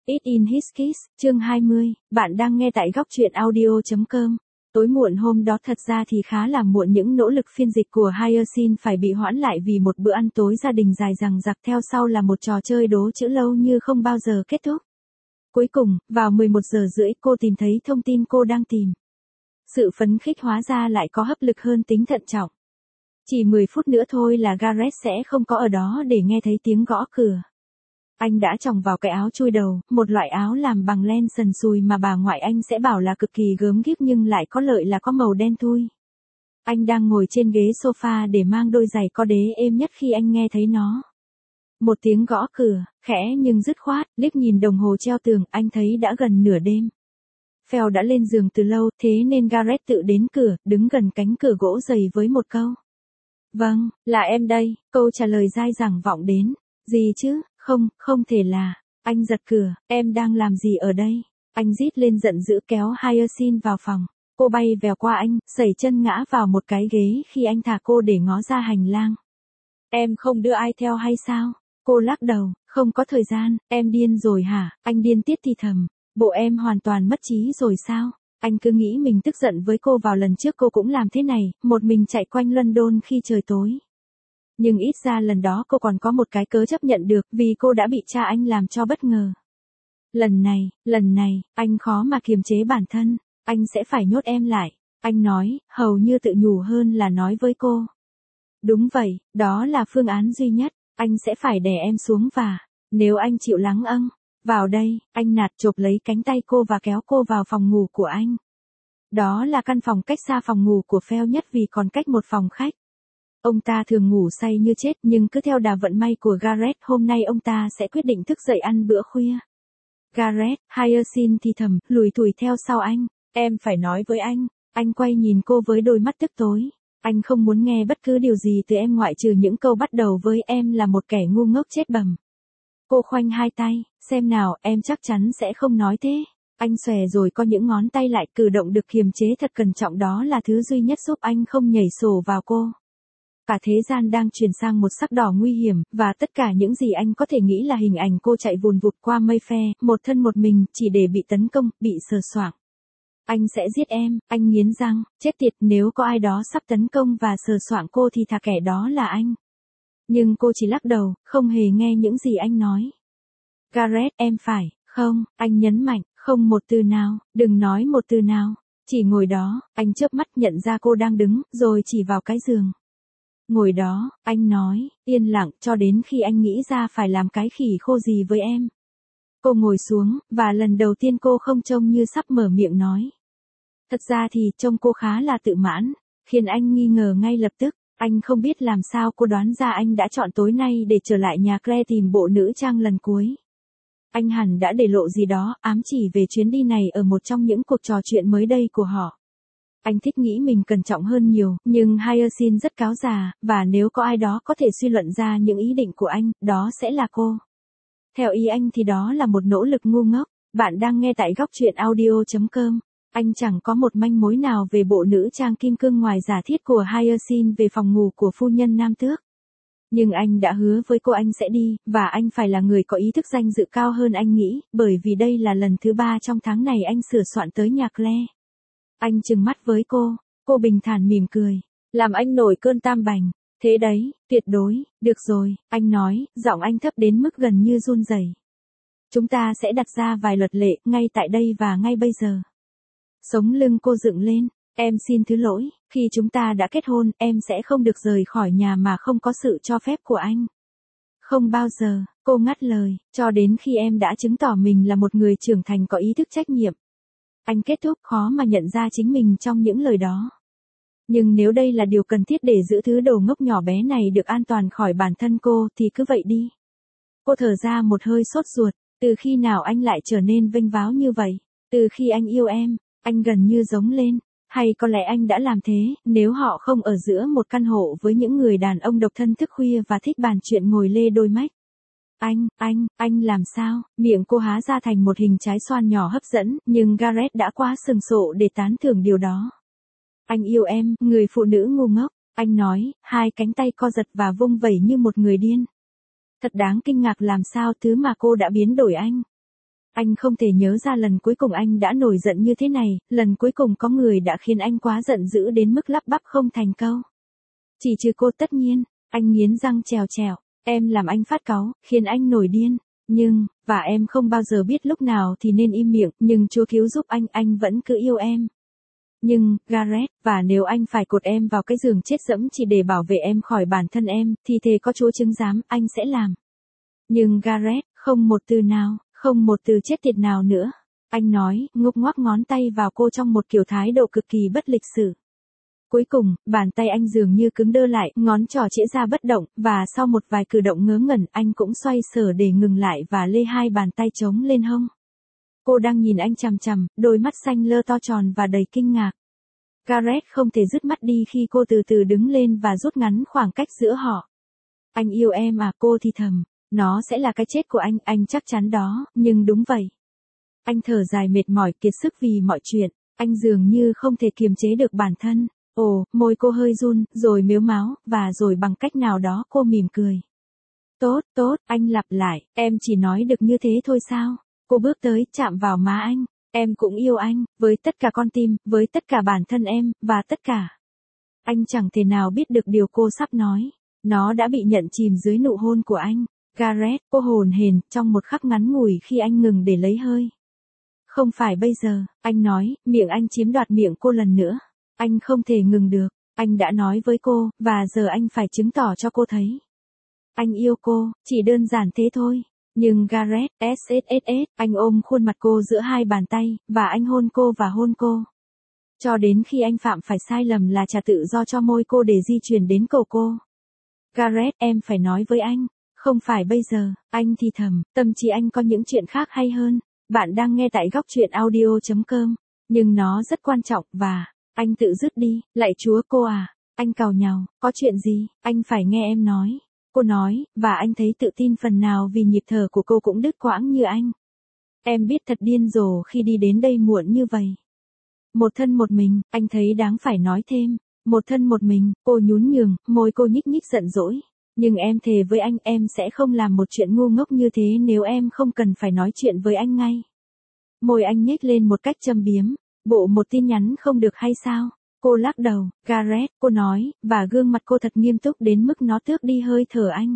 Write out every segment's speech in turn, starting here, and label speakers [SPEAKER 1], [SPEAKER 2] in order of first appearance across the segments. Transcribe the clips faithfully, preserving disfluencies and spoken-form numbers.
[SPEAKER 1] It in his kiss, chương hai mươi, bạn đang nghe tại góc truyện audio.com. Tối muộn hôm đó thật ra thì khá là muộn, những nỗ lực phiên dịch của Hyacinth phải bị hoãn lại vì một bữa ăn tối gia đình dài dằng dặc, theo sau là một trò chơi đố chữ lâu như không bao giờ kết thúc. Cuối cùng, vào mười một giờ rưỡi cô tìm thấy thông tin cô đang tìm. Sự phấn khích hóa ra lại có hấp lực hơn tính thận trọng. Chỉ mười phút nữa thôi là Gareth sẽ không có ở đó để nghe thấy tiếng gõ cửa. Anh đã chòng vào cái áo chui đầu, một loại áo làm bằng len sần sùi mà bà ngoại anh sẽ bảo là cực kỳ gớm ghiếc nhưng lại có lợi là có màu đen thui. Anh đang ngồi trên ghế sofa để mang đôi giày có đế êm nhất khi anh nghe thấy nó. Một tiếng gõ cửa, khẽ nhưng dứt khoát, liếc nhìn đồng hồ treo tường, anh thấy đã gần nửa đêm. Phèo đã lên giường từ lâu, thế nên Gareth tự đến cửa, đứng gần cánh cửa gỗ dày với một câu. Vâng, là em đây, câu trả lời dai dẳng vọng đến. Gì chứ, không, không thể là. Anh giật cửa, em đang làm gì ở đây? Anh rít lên giận dữ kéo Hyacinth vào phòng. Cô bay vèo qua anh, sẩy chân ngã vào một cái ghế khi anh thả cô để ngó ra hành lang. Em không đưa ai theo hay sao? Cô lắc đầu, không có thời gian, em điên rồi hả? Anh điên tiết thì thầm, bộ em hoàn toàn mất trí rồi sao? Anh cứ nghĩ mình tức giận với cô vào lần trước cô cũng làm thế này, một mình chạy quanh London khi trời tối. Nhưng ít ra lần đó cô còn có một cái cớ chấp nhận được vì cô đã bị cha anh làm cho bất ngờ. Lần này, lần này, anh khó mà kiềm chế bản thân, anh sẽ phải nhốt em lại. Anh nói, hầu như tự nhủ hơn là nói với cô. Đúng vậy, đó là phương án duy nhất, anh sẽ phải đè em xuống và, nếu anh chịu lắng âng, vào đây, anh nạt chộp lấy cánh tay cô và kéo cô vào phòng ngủ của anh. Đó là căn phòng cách xa phòng ngủ của Phèo nhất vì còn cách một phòng khách. Ông ta thường ngủ say như chết nhưng cứ theo đà vận may của Gareth hôm nay ông ta sẽ quyết định thức dậy ăn bữa khuya. Gareth, Hyacinth thì thầm, lùi thủi theo sau anh. Em phải nói với anh. Anh quay nhìn cô với đôi mắt tức tối. Anh không muốn nghe bất cứ điều gì từ em ngoại trừ những câu bắt đầu với em là một kẻ ngu ngốc chết bầm. Cô khoanh hai tay, xem nào, em chắc chắn sẽ không nói thế. Anh xòe rồi co những ngón tay lại, cử động được kiềm chế thật cẩn trọng, đó là thứ duy nhất giúp anh không nhảy sổ vào cô. Cả thế gian đang chuyển sang một sắc đỏ nguy hiểm, và tất cả những gì anh có thể nghĩ là hình ảnh cô chạy vùn vụt qua mây phe, một thân một mình, chỉ để bị tấn công, bị sờ soạng. Anh sẽ giết em, anh nghiến răng, chết tiệt, nếu có ai đó sắp tấn công và sờ soạng cô thì thà kẻ đó là anh. Nhưng cô chỉ lắc đầu, không hề nghe những gì anh nói. Gareth, em phải, không, anh nhấn mạnh, không một từ nào, đừng nói một từ nào, chỉ ngồi đó. Anh chớp mắt nhận ra cô đang đứng, rồi chỉ vào cái giường. Ngồi đó, anh nói, yên lặng cho đến khi anh nghĩ ra phải làm cái khỉ khô gì với em. Cô ngồi xuống, và lần đầu tiên cô không trông như sắp mở miệng nói. Thật ra thì trông cô khá là tự mãn, khiến anh nghi ngờ ngay lập tức. Anh không biết làm sao cô đoán ra anh đã chọn tối nay để trở lại nhà Claire tìm bộ nữ trang lần cuối. Anh hẳn đã để lộ gì đó, ám chỉ về chuyến đi này ở một trong những cuộc trò chuyện mới đây của họ. Anh thích nghĩ mình cẩn trọng hơn nhiều, nhưng Hyacinth rất cáo già, và nếu có ai đó có thể suy luận ra những ý định của anh, đó sẽ là cô. Theo ý anh thì đó là một nỗ lực ngu ngốc. Bạn đang nghe tại góc truyện audio.com. Anh chẳng có một manh mối nào về bộ nữ trang kim cương ngoài giả thiết của Hyacinth về phòng ngủ của phu nhân Nam Tước. Nhưng anh đã hứa với cô anh sẽ đi, và anh phải là người có ý thức danh dự cao hơn anh nghĩ, bởi vì đây là lần thứ ba trong tháng này anh sửa soạn tới nhà Claire. Anh trừng mắt với cô, cô bình thản mỉm cười, làm anh nổi cơn tam bành. Thế đấy, tuyệt đối, được rồi, anh nói, giọng anh thấp đến mức gần như run rẩy. Chúng ta sẽ đặt ra vài luật lệ, ngay tại đây và ngay bây giờ. Sống lưng cô dựng lên, em xin thứ lỗi, khi chúng ta đã kết hôn, em sẽ không được rời khỏi nhà mà không có sự cho phép của anh. Không bao giờ, cô ngắt lời, cho đến khi em đã chứng tỏ mình là một người trưởng thành có ý thức trách nhiệm. Anh kết thúc, khó mà nhận ra chính mình trong những lời đó. Nhưng nếu đây là điều cần thiết để giữ thứ đồ ngốc nhỏ bé này được an toàn khỏi bản thân cô, thì cứ vậy đi. Cô thở ra một hơi sốt ruột, từ khi nào anh lại trở nên vênh váo như vậy? Từ khi anh yêu em, anh gần như giống lên. Hay có lẽ anh đã làm thế, nếu họ không ở giữa một căn hộ với những người đàn ông độc thân thức khuya và thích bàn chuyện ngồi lê đôi mách. Anh, anh, anh làm sao? Miệng cô há ra thành một hình trái xoan nhỏ hấp dẫn, nhưng Gareth đã quá sừng sộ để tán thưởng điều đó. Anh yêu em, người phụ nữ ngu ngốc, anh nói, hai cánh tay co giật và vung vẩy như một người điên. Thật đáng kinh ngạc làm sao thứ mà cô đã biến đổi anh. Anh không thể nhớ ra lần cuối cùng anh đã nổi giận như thế này, lần cuối cùng có người đã khiến anh quá giận dữ đến mức lắp bắp không thành câu. Chỉ trừ cô tất nhiên, anh nghiến răng trèo trèo, em làm anh phát cáu, khiến anh nổi điên. Nhưng, và em không bao giờ biết lúc nào thì nên im miệng, nhưng Chúa cứu giúp anh, anh vẫn cứ yêu em. Nhưng, Gareth, và nếu anh phải cột em vào cái giường chết dẫm chỉ để bảo vệ em khỏi bản thân em, thì thề có Chúa chứng giám, anh sẽ làm. Nhưng Gareth, không một từ nào, không một từ chết tiệt nào nữa. Anh nói, ngúc ngoắc ngón tay vào cô trong một kiểu thái độ cực kỳ bất lịch sự. Cuối cùng, bàn tay anh dường như cứng đơ lại, ngón trỏ chĩa ra bất động, và sau một vài cử động ngớ ngẩn, anh cũng xoay sở để ngừng lại và lê hai bàn tay trống lên hông. Cô đang nhìn anh chằm chằm, đôi mắt xanh lơ to tròn và đầy kinh ngạc. Gareth không thể dứt mắt đi khi cô từ từ đứng lên và rút ngắn khoảng cách giữa họ. Anh yêu em à, cô thì thầm. Nó sẽ là cái chết của anh, anh chắc chắn đó, nhưng đúng vậy. Anh thở dài mệt mỏi kiệt sức vì mọi chuyện, anh dường như không thể kiềm chế được bản thân. Ồ, môi cô hơi run, rồi mếu máo, và rồi bằng cách nào đó cô mỉm cười. Tốt, tốt, anh lặp lại, em chỉ nói được như thế thôi sao? Cô bước tới, chạm vào má anh. Em cũng yêu anh, với tất cả con tim, với tất cả bản thân em, và tất cả. Anh chẳng thể nào biết được điều cô sắp nói. Nó đã bị nhận chìm dưới nụ hôn của anh. Gareth, cô hồn hển, trong một khắc ngắn ngủi khi anh ngừng để lấy hơi. Không phải bây giờ, anh nói, miệng anh chiếm đoạt miệng cô lần nữa. Anh không thể ngừng được, anh đã nói với cô, và giờ anh phải chứng tỏ cho cô thấy. Anh yêu cô, chỉ đơn giản thế thôi. Nhưng Gareth, sss, anh ôm khuôn mặt cô giữa hai bàn tay, và anh hôn cô và hôn cô. Cho đến khi anh phạm phải sai lầm là trả tự do cho môi cô để di chuyển đến cổ cô. Gareth, em phải nói với anh. Không phải bây giờ, anh thì thầm, tâm trí anh có những chuyện khác hay hơn. Bạn đang nghe tại góc truyện audio chấm com. Nhưng nó rất quan trọng, và, anh tự dứt đi, lạy Chúa cô à. Anh càu nhàu, có chuyện gì, anh phải nghe em nói. Cô nói, và anh thấy tự tin phần nào vì nhịp thở của cô cũng đứt quãng như anh. Em biết thật điên rồ khi đi đến đây muộn như vậy. Một thân một mình, anh thấy đáng phải nói thêm. Một thân một mình, cô nhún nhường, môi cô nhích nhích giận dỗi. Nhưng em thề với anh em sẽ không làm một chuyện ngu ngốc như thế nếu em không cần phải nói chuyện với anh ngay. Môi anh nhếch lên một cách châm biếm. Bộ một tin nhắn không được hay sao? Cô lắc đầu, Gareth, cô nói, và gương mặt cô thật nghiêm túc đến mức nó tước đi hơi thở anh.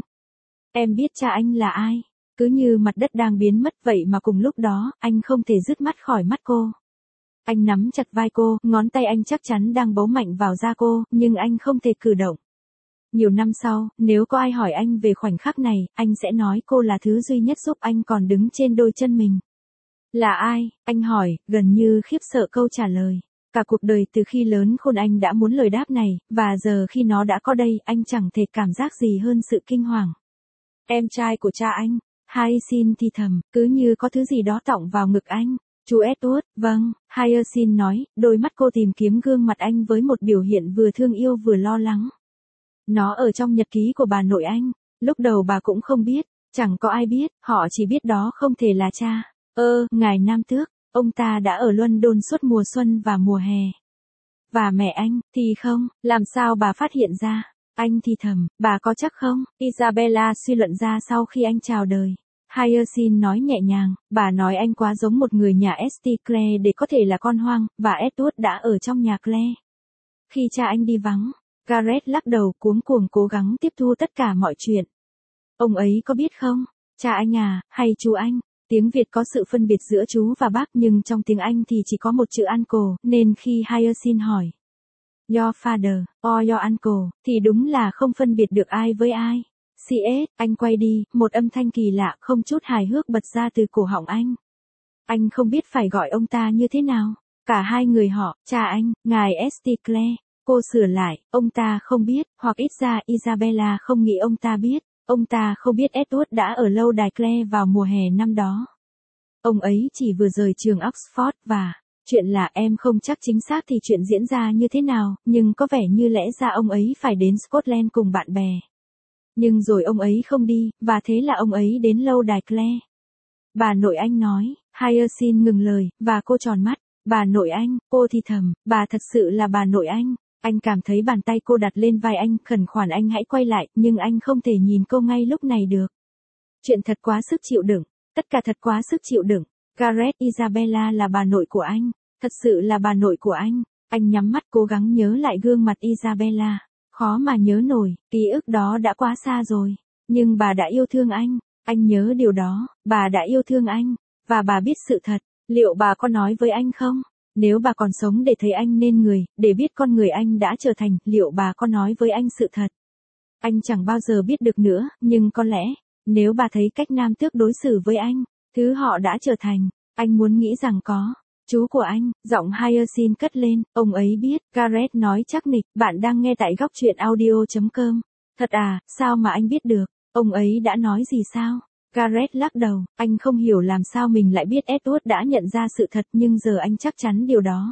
[SPEAKER 1] Em biết cha anh là ai? Cứ như mặt đất đang biến mất vậy mà cùng lúc đó, anh không thể dứt mắt khỏi mắt cô. Anh nắm chặt vai cô, ngón tay anh chắc chắn đang bấu mạnh vào da cô, nhưng anh không thể cử động. Nhiều năm sau, nếu có ai hỏi anh về khoảnh khắc này, anh sẽ nói cô là thứ duy nhất giúp anh còn đứng trên đôi chân mình. Là ai? Anh hỏi, gần như khiếp sợ câu trả lời. Cả cuộc đời từ khi lớn khôn anh đã muốn lời đáp này, và giờ khi nó đã có đây, anh chẳng thể cảm giác gì hơn sự kinh hoàng. Em trai của cha anh, Hyacinth thì thầm, cứ như có thứ gì đó tọng vào ngực anh. Chú Edward, vâng, Hyacinth nói, đôi mắt cô tìm kiếm gương mặt anh với một biểu hiện vừa thương yêu vừa lo lắng. Nó ở trong nhật ký của bà nội anh, lúc đầu bà cũng không biết, chẳng có ai biết, họ chỉ biết đó không thể là cha. Ơ, ngài Nam Tước, ông ta đã ở London suốt mùa xuân và mùa hè. Và mẹ anh, thì không, làm sao bà phát hiện ra? Anh thì thầm, bà có chắc không? Isabella suy luận ra sau khi anh chào đời. Hyacinth nói nhẹ nhàng, bà nói anh quá giống một người nhà ét tê Clare để có thể là con hoang, và Edward đã ở trong nhà Clare. Khi cha anh đi vắng, Gareth lắc đầu cuống cuồng cố gắng tiếp thu tất cả mọi chuyện. Ông ấy có biết không? Cha anh à, hay chú anh? Tiếng Việt có sự phân biệt giữa chú và bác nhưng trong tiếng Anh thì chỉ có một chữ uncle, nên khi Hyacinth hỏi Your father, or your uncle, thì đúng là không phân biệt được ai với ai. xê ét, anh quay đi, một âm thanh kỳ lạ không chút hài hước bật ra từ cổ họng anh. Anh không biết phải gọi ông ta như thế nào. Cả hai người họ, cha anh, ngài ét tê Clare. Cô sửa lại, ông ta không biết, hoặc ít ra Isabella không nghĩ ông ta biết. Ông ta không biết Edward đã ở lâu đài Clare vào mùa hè năm đó. Ông ấy chỉ vừa rời trường Oxford và, chuyện là em không chắc chính xác thì chuyện diễn ra như thế nào, nhưng có vẻ như lẽ ra ông ấy phải đến Scotland cùng bạn bè. Nhưng rồi ông ấy không đi, và thế là ông ấy đến lâu đài Clare. Bà nội anh nói, Hyacinth ngừng lời, và cô tròn mắt. Bà nội anh, cô thì thầm, bà thật sự là bà nội anh. Anh cảm thấy bàn tay cô đặt lên vai anh, khẩn khoản anh hãy quay lại, nhưng anh không thể nhìn cô ngay lúc này được. Chuyện thật quá sức chịu đựng, tất cả thật quá sức chịu đựng. Gareth Isabella là bà nội của anh, thật sự là bà nội của anh. Anh nhắm mắt cố gắng nhớ lại gương mặt Isabella, khó mà nhớ nổi, ký ức đó đã quá xa rồi. Nhưng bà đã yêu thương anh, anh nhớ điều đó, bà đã yêu thương anh, và bà biết sự thật. Liệu bà có nói với anh không? Nếu bà còn sống để thấy anh nên người, để biết con người anh đã trở thành, liệu bà có nói với anh sự thật? Anh chẳng bao giờ biết được nữa, nhưng có lẽ, nếu bà thấy cách Nam Tước đối xử với anh, thứ họ đã trở thành, anh muốn nghĩ rằng có. Chú của anh, giọng Hyacinth cất lên, ông ấy biết, Gareth nói chắc nịch, bạn đang nghe tại góc truyện audio.com. Thật à, sao mà anh biết được, ông ấy đã nói gì sao? Gareth lắc đầu, anh không hiểu làm sao mình lại biết Edward đã nhận ra sự thật nhưng giờ anh chắc chắn điều đó.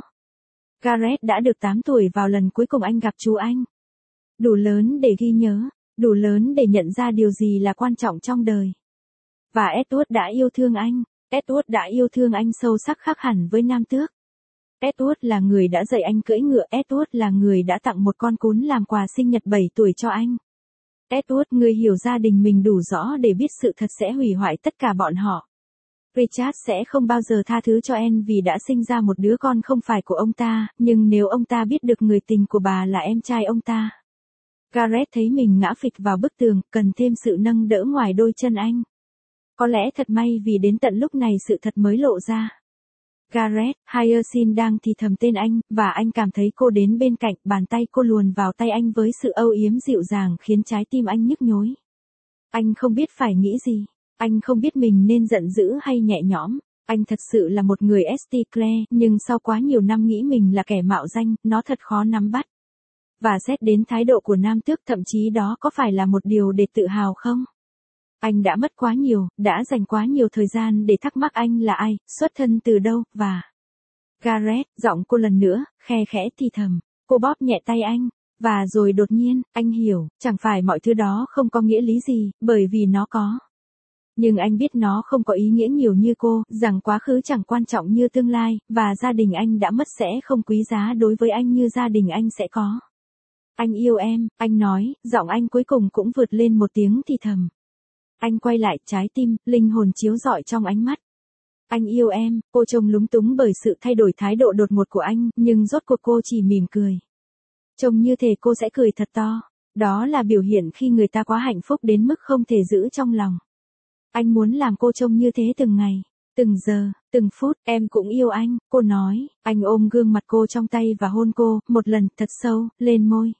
[SPEAKER 1] Gareth đã được tám tuổi vào lần cuối cùng anh gặp chú anh. Đủ lớn để ghi nhớ, đủ lớn để nhận ra điều gì là quan trọng trong đời. Và Edward đã yêu thương anh, Edward đã yêu thương anh sâu sắc khác hẳn với Nam Tước. Edward là người đã dạy anh cưỡi ngựa, Edward là người đã tặng một con cún làm quà sinh nhật bảy tuổi cho anh. Edward, người hiểu gia đình mình đủ rõ để biết sự thật sẽ hủy hoại tất cả bọn họ. Richard sẽ không bao giờ tha thứ cho Anne vì đã sinh ra một đứa con không phải của ông ta, nhưng nếu ông ta biết được người tình của bà là em trai ông ta. Gareth thấy mình ngã phịch vào bức tường, cần thêm sự nâng đỡ ngoài đôi chân anh. Có lẽ thật may vì đến tận lúc này sự thật mới lộ ra. Gareth, Hyacinth đang thì thầm tên anh, và anh cảm thấy cô đến bên cạnh, bàn tay cô luồn vào tay anh với sự âu yếm dịu dàng khiến trái tim anh nhức nhối. Anh không biết phải nghĩ gì, anh không biết mình nên giận dữ hay nhẹ nhõm, anh thật sự là một người ét tê Clare, nhưng sau quá nhiều năm nghĩ mình là kẻ mạo danh, nó thật khó nắm bắt. Và xét đến thái độ của Nam Tước, thậm chí đó có phải là một điều để tự hào không? Anh đã mất quá nhiều, đã dành quá nhiều thời gian để thắc mắc anh là ai, xuất thân từ đâu, và... Gareth, giọng cô lần nữa, khe khẽ thì thầm, cô bóp nhẹ tay anh, và rồi đột nhiên, anh hiểu, chẳng phải mọi thứ đó không có nghĩa lý gì, bởi vì nó có. Nhưng anh biết nó không có ý nghĩa nhiều như cô, rằng quá khứ chẳng quan trọng như tương lai, và gia đình anh đã mất sẽ không quý giá đối với anh như gia đình anh sẽ có. Anh yêu em, anh nói, giọng anh cuối cùng cũng vượt lên một tiếng thì thầm. Anh quay lại, trái tim, linh hồn chiếu rọi trong ánh mắt. Anh yêu em, cô trông lúng túng bởi sự thay đổi thái độ đột ngột của anh, nhưng rốt cuộc cô chỉ mỉm cười. Trông như thể cô sẽ cười thật to. Đó là biểu hiện khi người ta quá hạnh phúc đến mức không thể giữ trong lòng. Anh muốn làm cô trông như thế từng ngày, từng giờ, từng phút. Em cũng yêu anh, cô nói. Anh ôm gương mặt cô trong tay và hôn cô, một lần, thật sâu, lên môi.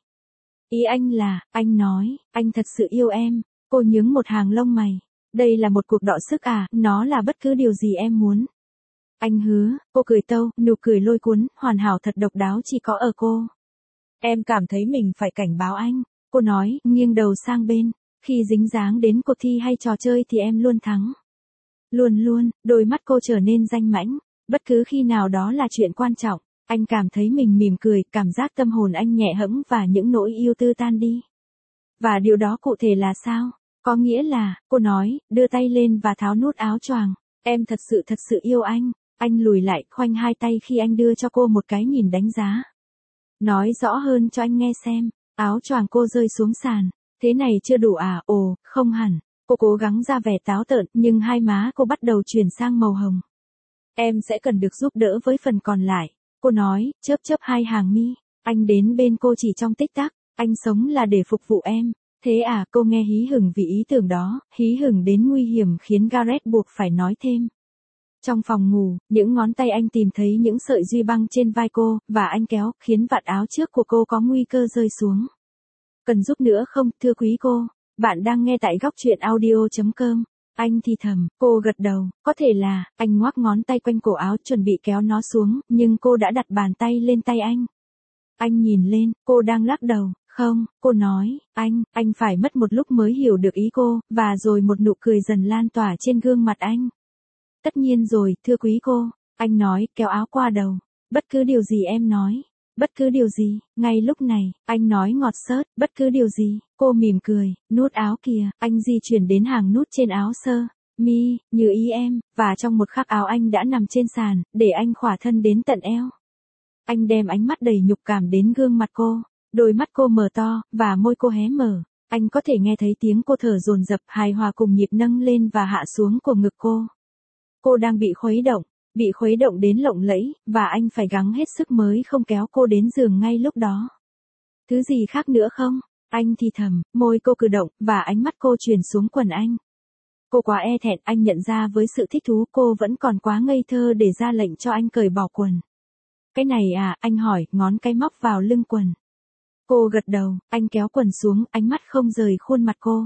[SPEAKER 1] Ý anh là, anh nói, anh thật sự yêu em. Cô nhướng một hàng lông mày. Đây là một cuộc đọ sức à, nó là bất cứ điều gì em muốn. Anh hứa, cô cười tâu, nụ cười lôi cuốn, hoàn hảo thật độc đáo chỉ có ở cô. Em cảm thấy mình phải cảnh báo anh, cô nói, nghiêng đầu sang bên. Khi dính dáng đến cuộc thi hay trò chơi thì em luôn thắng. Luôn luôn, đôi mắt cô trở nên danh mãnh. Bất cứ khi nào đó là chuyện quan trọng, anh cảm thấy mình mỉm cười, cảm giác tâm hồn anh nhẹ hẫng và những nỗi yêu tư tan đi. Và điều đó cụ thể là sao? Có nghĩa là, cô nói, đưa tay lên và tháo nút áo choàng. Em thật sự thật sự yêu anh. Anh lùi lại, khoanh hai tay khi anh đưa cho cô một cái nhìn đánh giá. Nói rõ hơn cho anh nghe xem. Áo choàng cô rơi xuống sàn. Thế này chưa đủ à? Ồ, không hẳn. Cô cố gắng ra vẻ táo tợn, nhưng hai má cô bắt đầu chuyển sang màu hồng. Em sẽ cần được giúp đỡ với phần còn lại. Cô nói, chớp chớp hai hàng mi. Anh đến bên cô chỉ trong tích tắc. Anh sống là để phục vụ em. Thế à, cô nghe hí hửng vì ý tưởng đó, hí hửng đến nguy hiểm khiến Gareth buộc phải nói thêm. Trong phòng ngủ, những ngón tay anh tìm thấy những sợi duy băng trên vai cô, và anh kéo, khiến vạt áo trước của cô có nguy cơ rơi xuống. Cần giúp nữa không, thưa quý cô? Bạn đang nghe tại góc truyện audio.com. Anh thì thầm, cô gật đầu, có thể là, anh ngoắc ngón tay quanh cổ áo chuẩn bị kéo nó xuống, nhưng cô đã đặt bàn tay lên tay anh. Anh nhìn lên, cô đang lắc đầu. Không, cô nói, anh, anh phải mất một lúc mới hiểu được ý cô, và rồi một nụ cười dần lan tỏa trên gương mặt anh. Tất nhiên rồi, thưa quý cô, anh nói, kéo áo qua đầu. Bất cứ điều gì em nói. Bất cứ điều gì, ngay lúc này, anh nói ngọt xớt, bất cứ điều gì, cô mỉm cười, nút áo kìa, anh di chuyển đến hàng nút trên áo sơ, mi, như ý em, và trong một khắc áo anh đã nằm trên sàn, để anh khỏa thân đến tận eo. Anh đem ánh mắt đầy nhục cảm đến gương mặt cô. Đôi mắt cô mở to, và môi cô hé mở. Anh có thể nghe thấy tiếng cô thở dồn dập hài hòa cùng nhịp nâng lên và hạ xuống của ngực cô. Cô đang bị khuấy động, bị khuấy động đến lộng lẫy, và anh phải gắng hết sức mới không kéo cô đến giường ngay lúc đó. Thứ gì khác nữa không? Anh thì thầm, môi cô cử động, và ánh mắt cô chuyển xuống quần anh. Cô quá e thẹn, anh nhận ra với sự thích thú cô vẫn còn quá ngây thơ để ra lệnh cho anh cởi bỏ quần. Cái này à, anh hỏi, ngón cái móc vào lưng quần. Cô gật đầu, anh kéo quần xuống, ánh mắt không rời khuôn mặt cô.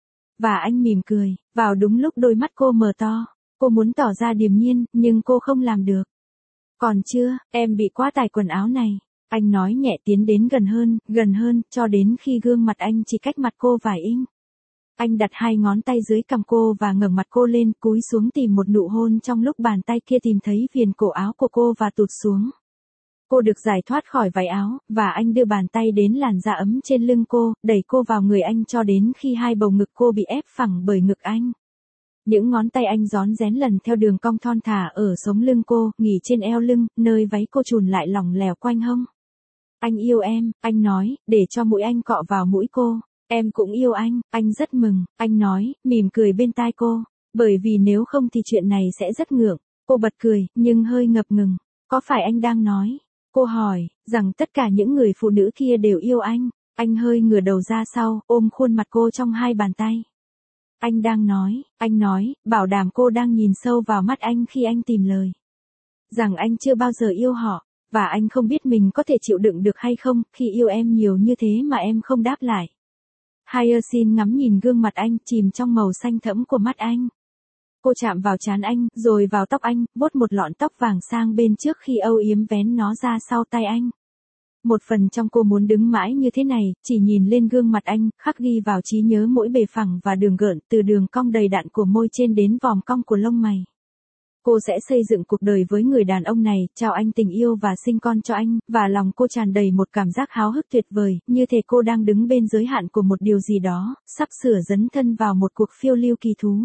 [SPEAKER 1] Và anh mỉm cười, vào đúng lúc đôi mắt cô mở to. Cô muốn tỏ ra điềm nhiên, nhưng cô không làm được. Còn chưa, em bị quá tải quần áo này. Anh nói nhẹ, tiến đến gần hơn, gần hơn, cho đến khi gương mặt anh chỉ cách mặt cô vài inch. Anh đặt hai ngón tay dưới cằm cô và ngẩng mặt cô lên, cúi xuống tìm một nụ hôn trong lúc bàn tay kia tìm thấy viền cổ áo của cô và tụt xuống. Cô được giải thoát khỏi váy áo, và anh đưa bàn tay đến làn da ấm trên lưng cô, đẩy cô vào người anh cho đến khi hai bầu ngực cô bị ép phẳng bởi ngực anh. Những ngón tay anh rón rén lần theo đường cong thon thả ở sống lưng cô, nghỉ trên eo lưng, nơi váy cô chùn lại lỏng lẻo quanh hông. Anh yêu em, anh nói, để cho mũi anh cọ vào mũi cô. Em cũng yêu anh, anh rất mừng, anh nói, mỉm cười bên tai cô. Bởi vì nếu không thì chuyện này sẽ rất ngượng. Cô bật cười, nhưng hơi ngập ngừng. Có phải anh đang nói? Cô hỏi, rằng tất cả những người phụ nữ kia đều yêu anh. Anh hơi ngửa đầu ra sau, ôm khuôn mặt cô trong hai bàn tay. Anh đang nói, anh nói, bảo đảm cô đang nhìn sâu vào mắt anh khi anh tìm lời. Rằng anh chưa bao giờ yêu họ, và anh không biết mình có thể chịu đựng được hay không, khi yêu em nhiều như thế mà em không đáp lại. Hyacinth ngắm nhìn gương mặt anh, chìm trong màu xanh thẫm của mắt anh. Cô chạm vào trán anh, rồi vào tóc anh, vuốt một lọn tóc vàng sang bên trước khi âu yếm vén nó ra sau tay anh. Một phần trong cô muốn đứng mãi như thế này, chỉ nhìn lên gương mặt anh, khắc ghi vào trí nhớ mỗi bề phẳng và đường gợn, từ đường cong đầy đặn của môi trên đến vòm cong của lông mày. Cô sẽ xây dựng cuộc đời với người đàn ông này, trao anh tình yêu và sinh con cho anh, và lòng cô tràn đầy một cảm giác háo hức tuyệt vời, như thể cô đang đứng bên giới hạn của một điều gì đó, sắp sửa dấn thân vào một cuộc phiêu lưu kỳ thú.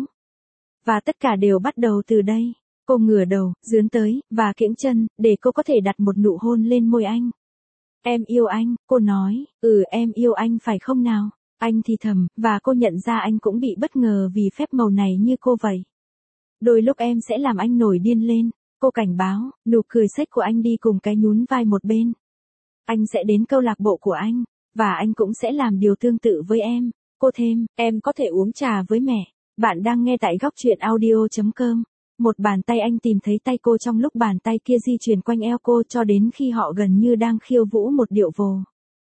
[SPEAKER 1] Và tất cả đều bắt đầu từ đây. Cô ngửa đầu, dướn tới, và kiễng chân, để cô có thể đặt một nụ hôn lên môi anh. Em yêu anh, cô nói, ừ em yêu anh phải không nào? Anh thì thầm, và cô nhận ra anh cũng bị bất ngờ vì phép màu này như cô vậy. Đôi lúc em sẽ làm anh nổi điên lên, cô cảnh báo, nụ cười xếch của anh đi cùng cái nhún vai một bên. Anh sẽ đến câu lạc bộ của anh, và anh cũng sẽ làm điều tương tự với em. Cô thêm, em có thể uống trà với mẹ. Bạn đang nghe tại góc truyện audio chấm com. Một bàn tay anh tìm thấy tay cô trong lúc bàn tay kia di chuyển quanh eo cô cho đến khi họ gần như đang khiêu vũ một điệu vồ.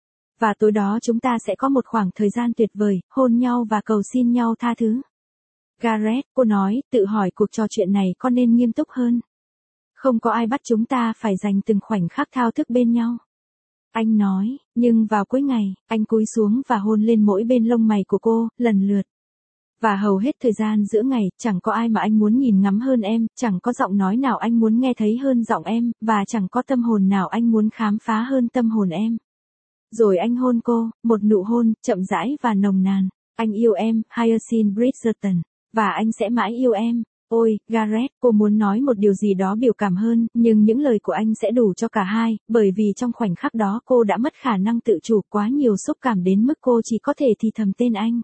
[SPEAKER 1] Và tối đó chúng ta sẽ có một khoảng thời gian tuyệt vời, hôn nhau và cầu xin nhau tha thứ. Gareth, cô nói, tự hỏi cuộc trò chuyện này có nên nghiêm túc hơn. Không có ai bắt chúng ta phải dành từng khoảnh khắc thao thức bên nhau. Anh nói, nhưng vào cuối ngày, anh cúi xuống và hôn lên mỗi bên lông mày của cô, lần lượt. Và hầu hết thời gian giữa ngày, chẳng có ai mà anh muốn nhìn ngắm hơn em, chẳng có giọng nói nào anh muốn nghe thấy hơn giọng em, và chẳng có tâm hồn nào anh muốn khám phá hơn tâm hồn em. Rồi anh hôn cô, một nụ hôn, chậm rãi và nồng nàn. Anh yêu em, Hyacinth Bridgerton, và anh sẽ mãi yêu em. Ôi, Gareth, cô muốn nói một điều gì đó biểu cảm hơn, nhưng những lời của anh sẽ đủ cho cả hai, bởi vì trong khoảnh khắc đó cô đã mất khả năng tự chủ, quá nhiều xúc cảm đến mức cô chỉ có thể thì thầm tên anh.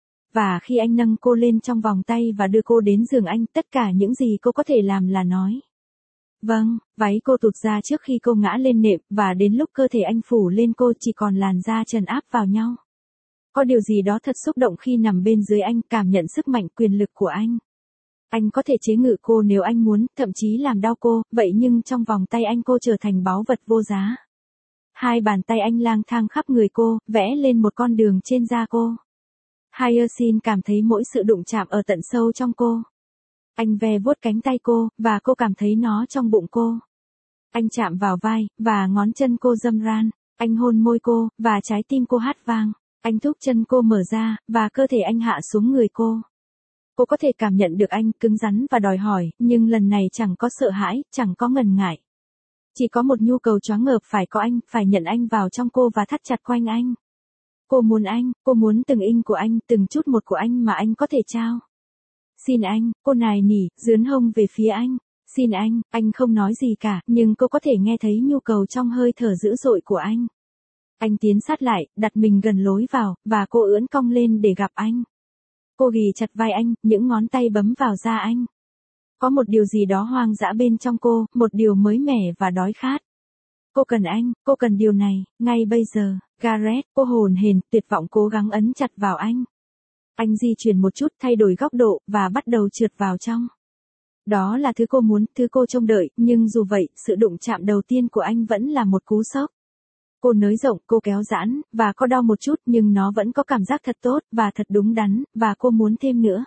[SPEAKER 1] Và khi anh nâng cô lên trong vòng tay và đưa cô đến giường anh, tất cả những gì cô có thể làm là nói. Vâng, váy cô tụt ra trước khi cô ngã lên nệm, và đến lúc cơ thể anh phủ lên cô chỉ còn làn da trần áp vào nhau. Có điều gì đó thật xúc động khi nằm bên dưới anh, cảm nhận sức mạnh quyền lực của anh. Anh có thể chế ngự cô nếu anh muốn, thậm chí làm đau cô, vậy nhưng trong vòng tay anh cô trở thành báu vật vô giá. Hai bàn tay anh lang thang khắp người cô, vẽ lên một con đường trên da cô. Hyacinth cảm thấy mỗi sự đụng chạm ở tận sâu trong cô. Anh ve vuốt cánh tay cô, và cô cảm thấy nó trong bụng cô. Anh chạm vào vai, và ngón chân cô râm ran. Anh hôn môi cô, và trái tim cô hát vang. Anh thúc chân cô mở ra, và cơ thể anh hạ xuống người cô. Cô có thể cảm nhận được anh cứng rắn và đòi hỏi, nhưng lần này chẳng có sợ hãi, chẳng có ngần ngại. Chỉ có một nhu cầu choáng ngợp phải có anh, phải nhận anh vào trong cô và thắt chặt quanh anh. Cô muốn anh, cô muốn từng inch của anh, từng chút một của anh mà anh có thể trao. Xin anh, cô nài nỉ, dướn hông về phía anh. Xin anh, anh không nói gì cả, nhưng cô có thể nghe thấy nhu cầu trong hơi thở dữ dội của anh. Anh tiến sát lại, đặt mình gần lối vào, và cô ưỡn cong lên để gặp anh. Cô ghì chặt vai anh, những ngón tay bấm vào da anh. Có một điều gì đó hoang dã bên trong cô, một điều mới mẻ và đói khát. Cô cần anh, cô cần điều này, ngay bây giờ. Gareth, cô hồn hển, tuyệt vọng cố gắng ấn chặt vào anh. Anh di chuyển một chút, thay đổi góc độ, và bắt đầu trượt vào trong. Đó là thứ cô muốn, thứ cô trông đợi, nhưng dù vậy, sự đụng chạm đầu tiên của anh vẫn là một cú sốc. Cô nới rộng, cô kéo giãn, và có đau một chút nhưng nó vẫn có cảm giác thật tốt, và thật đúng đắn, và cô muốn thêm nữa.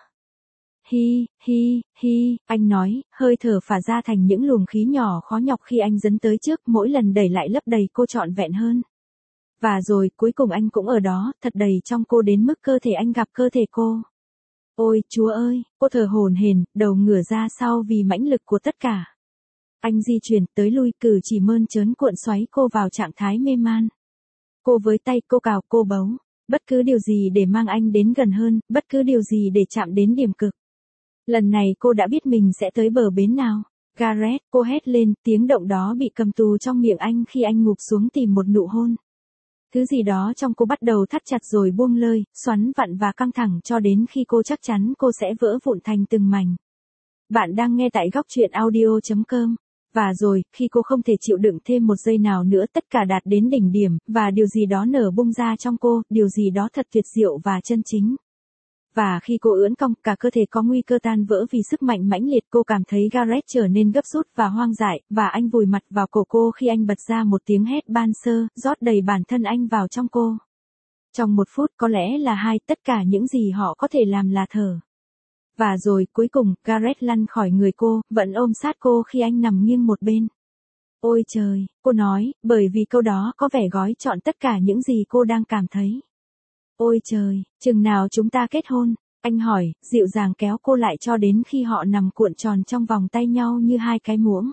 [SPEAKER 1] Hi, hi, hi, anh nói, hơi thở phả ra thành những luồng khí nhỏ khó nhọc khi anh dấn tới trước, mỗi lần đẩy lại lấp đầy cô trọn vẹn hơn. Và rồi, cuối cùng anh cũng ở đó, thật đầy trong cô đến mức cơ thể anh gặp cơ thể cô. Ôi, Chúa ơi, cô thở hổn hển, đầu ngửa ra sau vì mãnh lực của tất cả. Anh di chuyển, tới lui, cử chỉ mơn trớn cuộn xoáy cô vào trạng thái mê man. Cô với tay, cô cào, cô bấu. Bất cứ điều gì để mang anh đến gần hơn, bất cứ điều gì để chạm đến điểm cực. Lần này cô đã biết mình sẽ tới bờ bến nào. Gareth, cô hét lên, tiếng động đó bị cầm tù trong miệng anh khi anh ngụp xuống tìm một nụ hôn. Thứ gì đó trong cô bắt đầu thắt chặt rồi buông lơi, xoắn vặn và căng thẳng cho đến khi cô chắc chắn cô sẽ vỡ vụn thành từng mảnh. Bạn đang nghe tại góc truyện audio chấm com. Và rồi, khi cô không thể chịu đựng thêm một giây nào nữa, tất cả đạt đến đỉnh điểm, và điều gì đó nở bung ra trong cô, điều gì đó thật tuyệt diệu và chân chính. Và khi cô ưỡn cong, cả cơ thể có nguy cơ tan vỡ vì sức mạnh mãnh liệt, cô cảm thấy Gareth trở nên gấp rút và hoang dại, và anh vùi mặt vào cổ cô khi anh bật ra một tiếng hét ban sơ, rót đầy bản thân anh vào trong cô. Trong một phút, có lẽ là hai, tất cả những gì họ có thể làm là thở. Và rồi, cuối cùng, Gareth lăn khỏi người cô, vẫn ôm sát cô khi anh nằm nghiêng một bên. Ôi trời, cô nói, bởi vì câu đó có vẻ gói trọn tất cả những gì cô đang cảm thấy. Ôi trời, chừng nào chúng ta kết hôn? Anh hỏi, dịu dàng kéo cô lại cho đến khi họ nằm cuộn tròn trong vòng tay nhau như hai cái muỗng.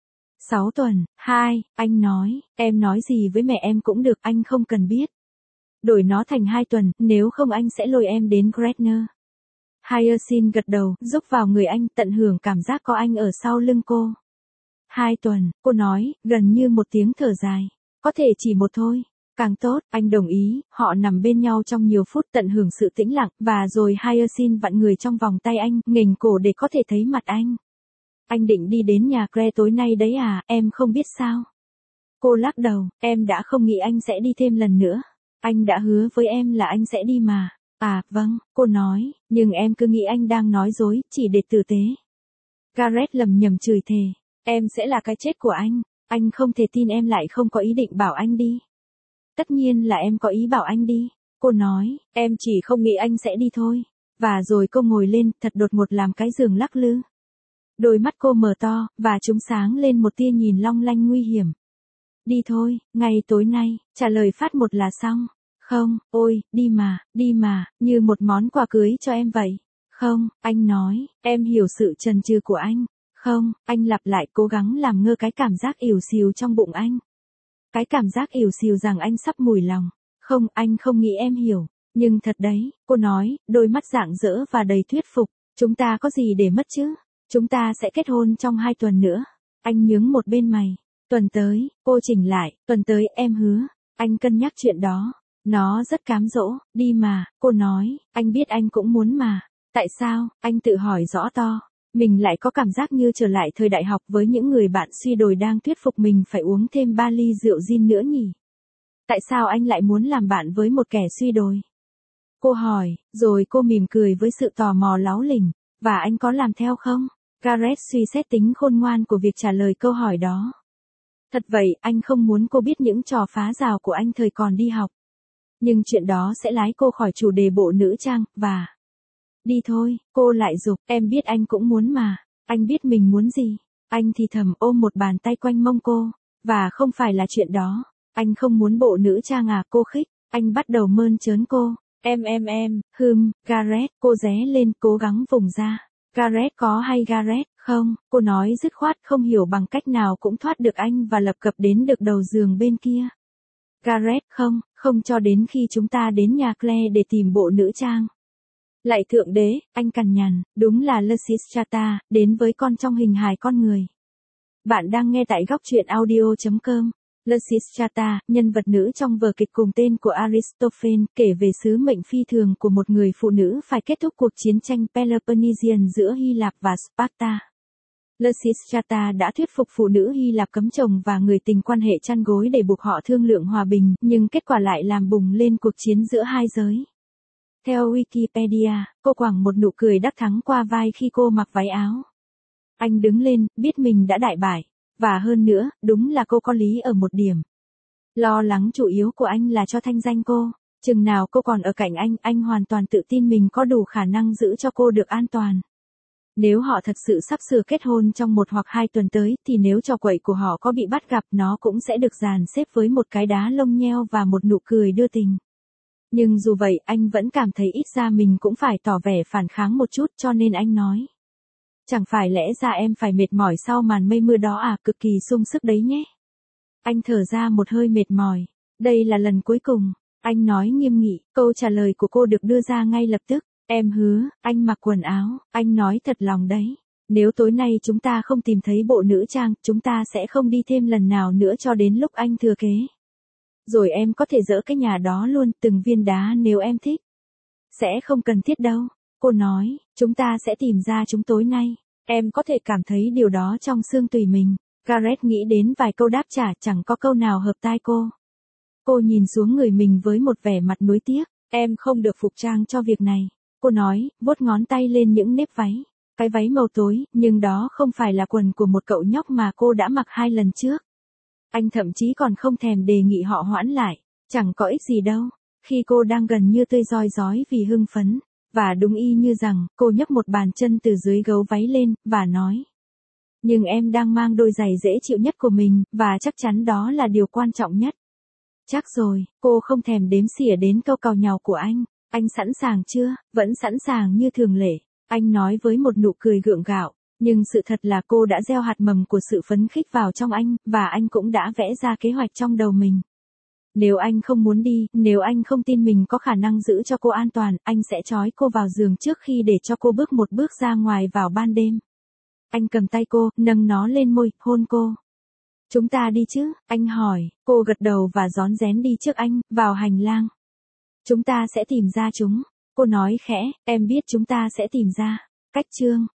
[SPEAKER 1] Sáu tuần, hai, anh nói, em nói gì với mẹ em cũng được, anh không cần biết. Đổi nó thành hai tuần, nếu không anh sẽ lôi em đến Gretna. Hyacinth gật đầu, giúp vào người anh, tận hưởng cảm giác có anh ở sau lưng cô. Hai tuần, cô nói, gần như một tiếng thở dài. Có thể chỉ một thôi. Càng tốt, anh đồng ý, họ nằm bên nhau trong nhiều phút tận hưởng sự tĩnh lặng, và rồi Hyacinth vặn người trong vòng tay anh, nghềnh cổ để có thể thấy mặt anh. Anh định đi đến nhà Claire tối nay đấy à, em không biết sao. Cô lắc đầu, em đã không nghĩ anh sẽ đi thêm lần nữa. Anh đã hứa với em là anh sẽ đi mà. À, vâng, cô nói, nhưng em cứ nghĩ anh đang nói dối, chỉ để tử tế. Gareth lầm nhầm chửi thề, em sẽ là cái chết của anh, anh không thể tin em lại không có ý định bảo anh đi. Tất nhiên là em có ý bảo anh đi, cô nói, em chỉ không nghĩ anh sẽ đi thôi. Và rồi cô ngồi lên, thật đột ngột làm cái giường lắc lư. Đôi mắt cô mở to, và chúng sáng lên một tia nhìn long lanh nguy hiểm. Đi thôi, ngay tối nay, trả lời phát một là xong. Không, ôi, đi mà, đi mà, như một món quà cưới cho em vậy. Không, anh nói, em hiểu sự chần chừ của anh. Không, anh lặp lại cố gắng làm ngơ cái cảm giác ỉu xìu trong bụng anh. Cái cảm giác ỉu xìu rằng anh sắp mùi lòng. Không, anh không nghĩ em hiểu. Nhưng thật đấy, cô nói, đôi mắt rạng rỡ và đầy thuyết phục. Chúng ta có gì để mất chứ? Chúng ta sẽ kết hôn trong hai tuần nữa. Anh nhướng một bên mày. Tuần tới, cô chỉnh lại, tuần tới em hứa. Anh cân nhắc chuyện đó. Nó rất cám dỗ, đi mà, cô nói, anh biết anh cũng muốn mà. Tại sao, anh tự hỏi rõ to. Mình lại có cảm giác như trở lại thời đại học với những người bạn suy đồi đang thuyết phục mình phải uống thêm ba ly rượu gin nữa nhỉ? Tại sao anh lại muốn làm bạn với một kẻ suy đồi? Cô hỏi, rồi cô mỉm cười với sự tò mò láu lỉnh. Và anh có làm theo không? Gareth suy xét tính khôn ngoan của việc trả lời câu hỏi đó. Thật vậy, anh không muốn cô biết những trò phá rào của anh thời còn đi học. Nhưng chuyện đó sẽ lái cô khỏi chủ đề bộ nữ trang, và... Đi thôi, cô lại giục, em biết anh cũng muốn mà. Anh biết mình muốn gì. Anh thì thầm ôm một bàn tay quanh mông cô. Và không phải là chuyện đó. Anh không muốn bộ nữ trang à, cô khích. Anh bắt đầu mơn trớn cô. Em em em, hừm, Gareth, cô ré lên, cố gắng vùng ra. Gareth có hay Gareth, không, cô nói dứt khoát không hiểu bằng cách nào cũng thoát được anh và lập cập đến được đầu giường bên kia. Gareth không, không cho đến khi chúng ta đến nhà Claire để tìm bộ nữ trang. Lạy thượng đế, anh cằn nhằn, đúng là Lysistrata, đến với con trong hình hài con người. Bạn đang nghe tại góc truyện audio chấm com. Lysistrata, nhân vật nữ trong vở kịch cùng tên của Aristophanes, kể về sứ mệnh phi thường của một người phụ nữ phải kết thúc cuộc chiến tranh Peloponnesian giữa Hy Lạp và Sparta. Lysistrata đã thuyết phục phụ nữ Hy Lạp cấm chồng và người tình quan hệ chăn gối để buộc họ thương lượng hòa bình, nhưng kết quả lại làm bùng lên cuộc chiến giữa hai giới. Theo Wikipedia, cô quẳng một nụ cười đắc thắng qua vai khi cô mặc váy áo. Anh đứng lên, biết mình đã đại bại. Và hơn nữa, đúng là cô có lý ở một điểm. Lo lắng chủ yếu của anh là cho thanh danh cô. Chừng nào cô còn ở cạnh anh, anh hoàn toàn tự tin mình có đủ khả năng giữ cho cô được an toàn. Nếu họ thật sự sắp sửa kết hôn trong một hoặc hai tuần tới, thì nếu trò quậy của họ có bị bắt gặp, nó cũng sẽ được dàn xếp với một cái đá lông nheo và một nụ cười đưa tình. Nhưng dù vậy, anh vẫn cảm thấy ít ra mình cũng phải tỏ vẻ phản kháng một chút, cho nên anh nói. Chẳng phải lẽ ra em phải mệt mỏi sau màn mây mưa đó à, cực kỳ sung sức đấy nhé. Anh thở ra một hơi mệt mỏi. Đây là lần cuối cùng. Anh nói nghiêm nghị, câu trả lời của cô được đưa ra ngay lập tức. Em hứa, anh mặc quần áo, anh nói thật lòng đấy. Nếu tối nay chúng ta không tìm thấy bộ nữ trang, chúng ta sẽ không đi thêm lần nào nữa cho đến lúc anh thừa kế. Rồi em có thể dỡ cái nhà đó luôn, từng viên đá nếu em thích. Sẽ không cần thiết đâu. Cô nói, chúng ta sẽ tìm ra chúng tối nay. Em có thể cảm thấy điều đó trong xương tủy mình. Gareth nghĩ đến vài câu đáp trả, chẳng có câu nào hợp tai cô. Cô nhìn xuống người mình với một vẻ mặt nuối tiếc. Em không được phục trang cho việc này. Cô nói, vuốt ngón tay lên những nếp váy. Cái váy màu tối, nhưng đó không phải là quần của một cậu nhóc mà cô đã mặc hai lần trước. Anh thậm chí còn không thèm đề nghị họ hoãn lại. Chẳng có ích gì đâu. Khi cô đang gần như tươi roi rói vì hưng phấn. Và đúng y như rằng, cô nhấc một bàn chân từ dưới gấu váy lên, và nói. Nhưng em đang mang đôi giày dễ chịu nhất của mình, và chắc chắn đó là điều quan trọng nhất. Chắc rồi, cô không thèm đếm xỉa đến câu càu nhàu của anh. Anh sẵn sàng chưa? Vẫn sẵn sàng như thường lệ. Anh nói với một nụ cười gượng gạo. Nhưng sự thật là cô đã gieo hạt mầm của sự phấn khích vào trong anh, và anh cũng đã vẽ ra kế hoạch trong đầu mình. Nếu anh không muốn đi, nếu anh không tin mình có khả năng giữ cho cô an toàn, anh sẽ trói cô vào giường trước khi để cho cô bước một bước ra ngoài vào ban đêm. Anh cầm tay cô, nâng nó lên môi, hôn cô. Chúng ta đi chứ? Anh hỏi. Cô gật đầu và rón rén đi trước anh, vào hành lang. Chúng ta sẽ tìm ra chúng. Cô nói khẽ, em biết chúng ta sẽ tìm ra. Cách chương.